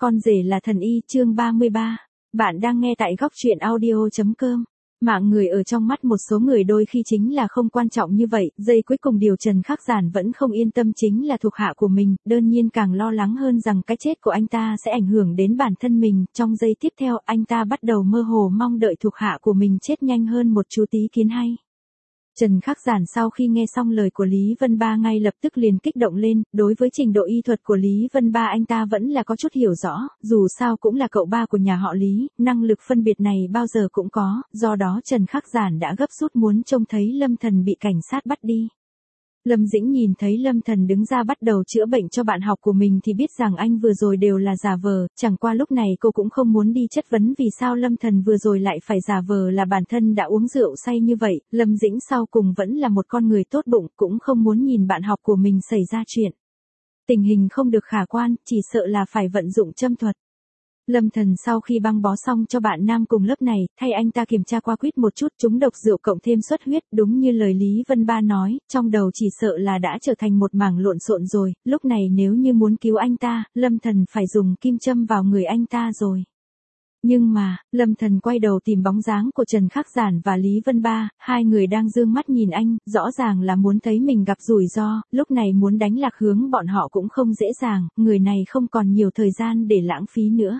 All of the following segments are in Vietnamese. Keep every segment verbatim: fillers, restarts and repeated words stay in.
Con rể là thần y, chương ba mươi ba. Bạn đang nghe tại góc truyện audio.com. Mạng người ở trong mắt một số người đôi khi chính là không quan trọng như vậy, giây cuối cùng điều Trần Khắc Giản vẫn không yên tâm chính là thuộc hạ của mình, đơn nhiên càng lo lắng hơn rằng cái chết của anh ta sẽ ảnh hưởng đến bản thân mình, trong giây tiếp theo anh ta bắt đầu mơ hồ mong đợi thuộc hạ của mình chết nhanh hơn một chú tí kiến hay. Trần Khắc Giản sau khi nghe xong lời của Lý Vân Ba ngay lập tức liền kích động lên, đối với trình độ y thuật của Lý Vân Ba anh ta vẫn là có chút hiểu rõ, dù sao cũng là cậu ba của nhà họ Lý, năng lực phân biệt này bao giờ cũng có, do đó Trần Khắc Giản đã gấp rút muốn trông thấy Lâm Thần bị cảnh sát bắt đi. Lâm Dĩnh nhìn thấy Lâm Thần đứng ra bắt đầu chữa bệnh cho bạn học của mình thì biết rằng anh vừa rồi đều là giả vờ, chẳng qua lúc này cô cũng không muốn đi chất vấn vì sao Lâm Thần vừa rồi lại phải giả vờ là bản thân đã uống rượu say như vậy, Lâm Dĩnh sau cùng vẫn là một con người tốt bụng, cũng không muốn nhìn bạn học của mình xảy ra chuyện. Tình hình không được khả quan, chỉ sợ là phải vận dụng châm thuật. Lâm Thần sau khi băng bó xong cho bạn nam cùng lớp này, thay anh ta kiểm tra qua quýt một chút, trúng độc rượu cộng thêm xuất huyết, đúng như lời Lý Vân Ba nói, trong đầu chỉ sợ là đã trở thành một mảng lộn xộn rồi, lúc này nếu như muốn cứu anh ta, Lâm Thần phải dùng kim châm vào người anh ta rồi. Nhưng mà, Lâm Thần quay đầu tìm bóng dáng của Trần Khắc Giản và Lý Vân Ba, hai người đang dương mắt nhìn anh, rõ ràng là muốn thấy mình gặp rủi ro, lúc này muốn đánh lạc hướng bọn họ cũng không dễ dàng, người này không còn nhiều thời gian để lãng phí nữa.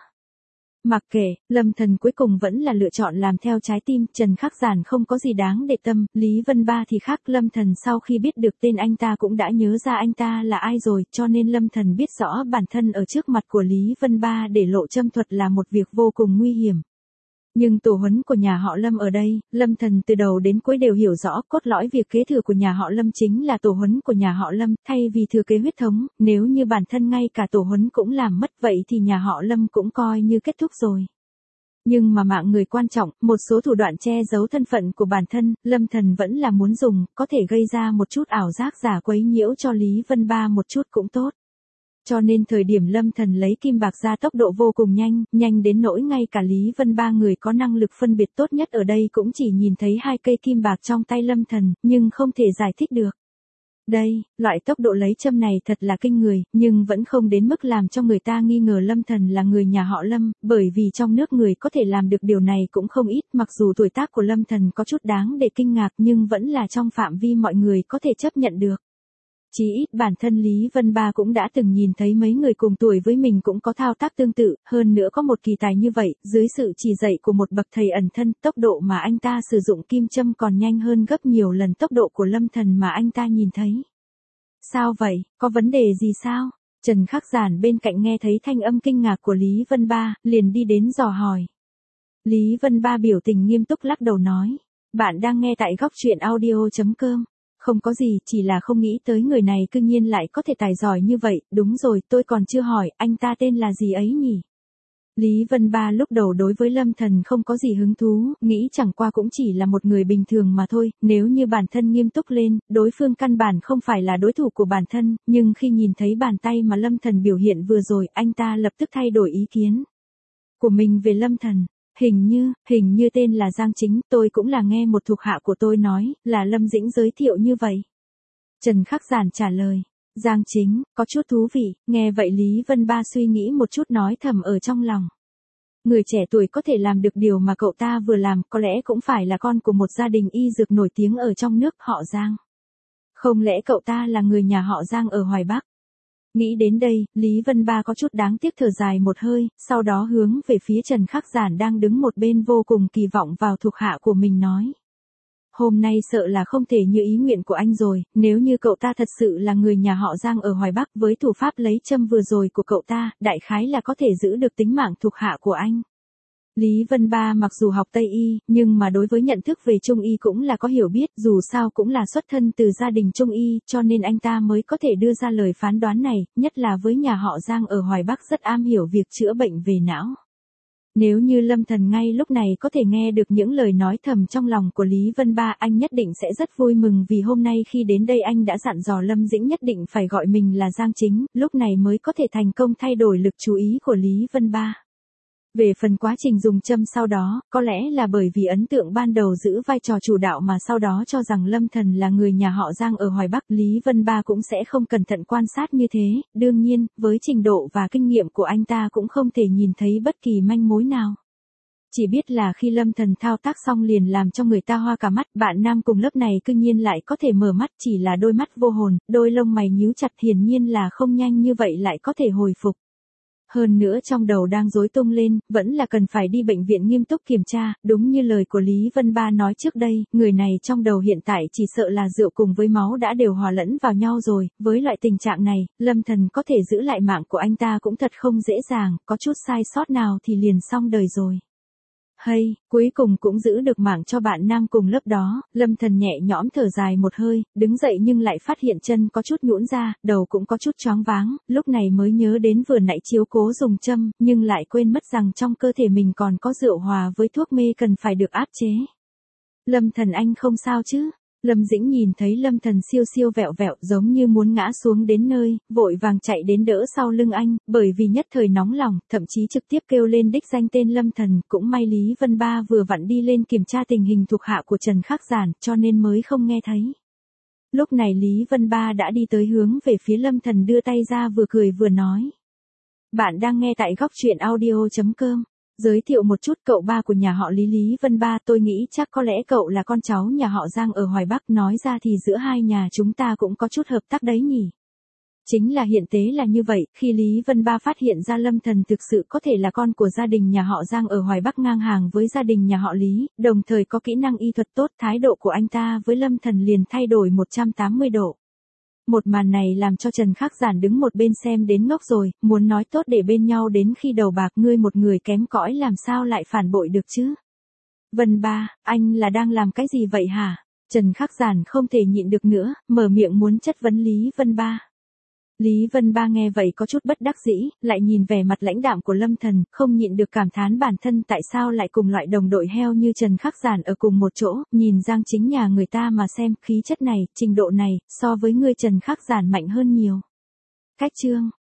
Mặc kệ, Lâm Thần cuối cùng vẫn là lựa chọn làm theo trái tim, Trần Khắc Giản không có gì đáng để tâm, Lý Vân Ba thì khác, Lâm Thần sau khi biết được tên anh ta cũng đã nhớ ra anh ta là ai rồi, cho nên Lâm Thần biết rõ bản thân ở trước mặt của Lý Vân Ba để lộ châm thuật là một việc vô cùng nguy hiểm. Nhưng tổ huấn của nhà họ Lâm ở đây, Lâm Thần từ đầu đến cuối đều hiểu rõ cốt lõi việc kế thừa của nhà họ Lâm chính là tổ huấn của nhà họ Lâm, thay vì thừa kế huyết thống, nếu như bản thân ngay cả tổ huấn cũng làm mất vậy thì nhà họ Lâm cũng coi như kết thúc rồi. Nhưng mà mạng người quan trọng, một số thủ đoạn che giấu thân phận của bản thân, Lâm Thần vẫn là muốn dùng, có thể gây ra một chút ảo giác giả quấy nhiễu cho Lý Vân Ba một chút cũng tốt. Cho nên thời điểm Lâm Thần lấy kim bạc ra tốc độ vô cùng nhanh, nhanh đến nỗi ngay cả Lý Vân Ba người có năng lực phân biệt tốt nhất ở đây cũng chỉ nhìn thấy hai cây kim bạc trong tay Lâm Thần, nhưng không thể giải thích được. Đây, loại tốc độ lấy châm này thật là kinh người, nhưng vẫn không đến mức làm cho người ta nghi ngờ Lâm Thần là người nhà họ Lâm, bởi vì trong nước người có thể làm được điều này cũng không ít, mặc dù tuổi tác của Lâm Thần có chút đáng để kinh ngạc nhưng vẫn là trong phạm vi mọi người có thể chấp nhận được. Chí ít bản thân Lý Vân Ba cũng đã từng nhìn thấy mấy người cùng tuổi với mình cũng có thao tác tương tự, hơn nữa có một kỳ tài như vậy, dưới sự chỉ dạy của một bậc thầy ẩn thân, tốc độ mà anh ta sử dụng kim châm còn nhanh hơn gấp nhiều lần tốc độ của Lâm Thần mà anh ta nhìn thấy. Sao vậy, có vấn đề gì sao? Trần Khắc Giản bên cạnh nghe thấy thanh âm kinh ngạc của Lý Vân Ba, liền đi đến dò hỏi. Lý Vân Ba biểu tình nghiêm túc lắc đầu nói, bạn đang nghe tại góc truyện audio.com. Không có gì, chỉ là không nghĩ tới người này cư nhiên lại có thể tài giỏi như vậy, đúng rồi, tôi còn chưa hỏi, anh ta tên là gì ấy nhỉ? Lý Vân Ba lúc đầu đối với Lâm Thần không có gì hứng thú, nghĩ chẳng qua cũng chỉ là một người bình thường mà thôi, nếu như bản thân nghiêm túc lên, đối phương căn bản không phải là đối thủ của bản thân, nhưng khi nhìn thấy bàn tay mà Lâm Thần biểu hiện vừa rồi, anh ta lập tức thay đổi ý kiến của mình về Lâm Thần. Hình như, hình như tên là Giang Chính, tôi cũng là nghe một thuộc hạ của tôi nói, là Lâm Dĩnh giới thiệu như vậy. Trần Khắc Giản trả lời, Giang Chính, có chút thú vị, nghe vậy Lý Vân Ba suy nghĩ một chút nói thầm ở trong lòng. Người trẻ tuổi có thể làm được điều mà cậu ta vừa làm, có lẽ cũng phải là con của một gia đình y dược nổi tiếng ở trong nước họ Giang. Không lẽ cậu ta là người nhà họ Giang ở Hoài Bắc? Nghĩ đến đây, Lý Vân Ba có chút đáng tiếc thở dài một hơi, sau đó hướng về phía Trần Khắc Giản đang đứng một bên vô cùng kỳ vọng vào thuộc hạ của mình nói. Hôm nay sợ là không thể như ý nguyện của anh rồi, nếu như cậu ta thật sự là người nhà họ Giang ở Hoài Bắc với thủ pháp lấy châm vừa rồi của cậu ta, đại khái là có thể giữ được tính mạng thuộc hạ của anh. Lý Vân Ba mặc dù học Tây Y, nhưng mà đối với nhận thức về Trung Y cũng là có hiểu biết, dù sao cũng là xuất thân từ gia đình Trung Y, cho nên anh ta mới có thể đưa ra lời phán đoán này, nhất là với nhà họ Giang ở Hoài Bắc rất am hiểu việc chữa bệnh về não. Nếu như Lâm Thần ngay lúc này có thể nghe được những lời nói thầm trong lòng của Lý Vân Ba, anh nhất định sẽ rất vui mừng vì hôm nay khi đến đây anh đã dặn dò Lâm Dĩnh nhất định phải gọi mình là Giang Chính, lúc này mới có thể thành công thay đổi lực chú ý của Lý Vân Ba. Về phần quá trình dùng châm sau đó, có lẽ là bởi vì ấn tượng ban đầu giữ vai trò chủ đạo mà sau đó cho rằng Lâm Thần là người nhà họ Giang ở Hoài Bắc, Lý Vân Ba cũng sẽ không cẩn thận quan sát như thế, đương nhiên, với trình độ và kinh nghiệm của anh ta cũng không thể nhìn thấy bất kỳ manh mối nào. Chỉ biết là khi Lâm Thần thao tác xong liền làm cho người ta hoa cả mắt, bạn nam cùng lớp này cư nhiên lại có thể mở mắt, chỉ là đôi mắt vô hồn, đôi lông mày nhíu chặt, hiển nhiên là không nhanh như vậy lại có thể hồi phục. Hơn nữa trong đầu đang rối tung lên, vẫn là cần phải đi bệnh viện nghiêm túc kiểm tra, đúng như lời của Lý Vân Ba nói trước đây, người này trong đầu hiện tại chỉ sợ là rượu cùng với máu đã đều hòa lẫn vào nhau rồi, với loại tình trạng này, Lâm Thần có thể giữ lại mạng của anh ta cũng thật không dễ dàng, có chút sai sót nào thì liền xong đời rồi. Hay, cuối cùng cũng giữ được mạng cho bạn nam cùng lớp đó, Lâm Thần nhẹ nhõm thở dài một hơi, đứng dậy nhưng lại phát hiện chân có chút nhũn ra, đầu cũng có chút choáng váng, lúc này mới nhớ đến vừa nãy chiếu cố dùng châm, nhưng lại quên mất rằng trong cơ thể mình còn có rượu hòa với thuốc mê cần phải được áp chế. Lâm Thần anh không sao chứ? Lâm Dĩnh nhìn thấy Lâm Thần siêu siêu vẹo vẹo giống như muốn ngã xuống đến nơi, vội vàng chạy đến đỡ sau lưng anh, bởi vì nhất thời nóng lòng, thậm chí trực tiếp kêu lên đích danh tên Lâm Thần, cũng may Lý Vân Ba vừa vặn đi lên kiểm tra tình hình thuộc hạ của Trần Khắc Giản, cho nên mới không nghe thấy. Lúc này Lý Vân Ba đã đi tới hướng về phía Lâm Thần đưa tay ra vừa cười vừa nói. Bạn đang nghe tại góc truyện audio chấm com. Giới thiệu một chút, cậu ba của nhà họ Lý Lý Vân Ba, tôi nghĩ chắc có lẽ cậu là con cháu nhà họ Giang ở Hoài Bắc, nói ra thì giữa hai nhà chúng ta cũng có chút hợp tác đấy nhỉ. Chính là hiện tế là như vậy, khi Lý Vân Ba phát hiện ra Lâm Thần thực sự có thể là con của gia đình nhà họ Giang ở Hoài Bắc ngang hàng với gia đình nhà họ Lý, đồng thời có kỹ năng y thuật tốt, thái độ của anh ta với Lâm Thần liền thay đổi một trăm tám mươi độ. Một màn này làm cho Trần Khắc Giản đứng một bên xem đến ngốc rồi, muốn nói tốt để bên nhau đến khi đầu bạc, ngươi một người kém cõi làm sao lại phản bội được chứ? Vân Ba, anh là đang làm cái gì vậy hả? Trần Khắc Giản không thể nhịn được nữa, mở miệng muốn chất vấn Lý Vân Ba. Lý Vân Ba nghe vậy có chút bất đắc dĩ, lại nhìn vẻ mặt lãnh đạm của Lâm Thần, không nhịn được cảm thán bản thân tại sao lại cùng loại đồng đội heo như Trần Khắc Giản ở cùng một chỗ, nhìn Giang chính nhà người ta mà xem, khí chất này, trình độ này, so với ngươi Trần Khắc Giản mạnh hơn nhiều. Cách chương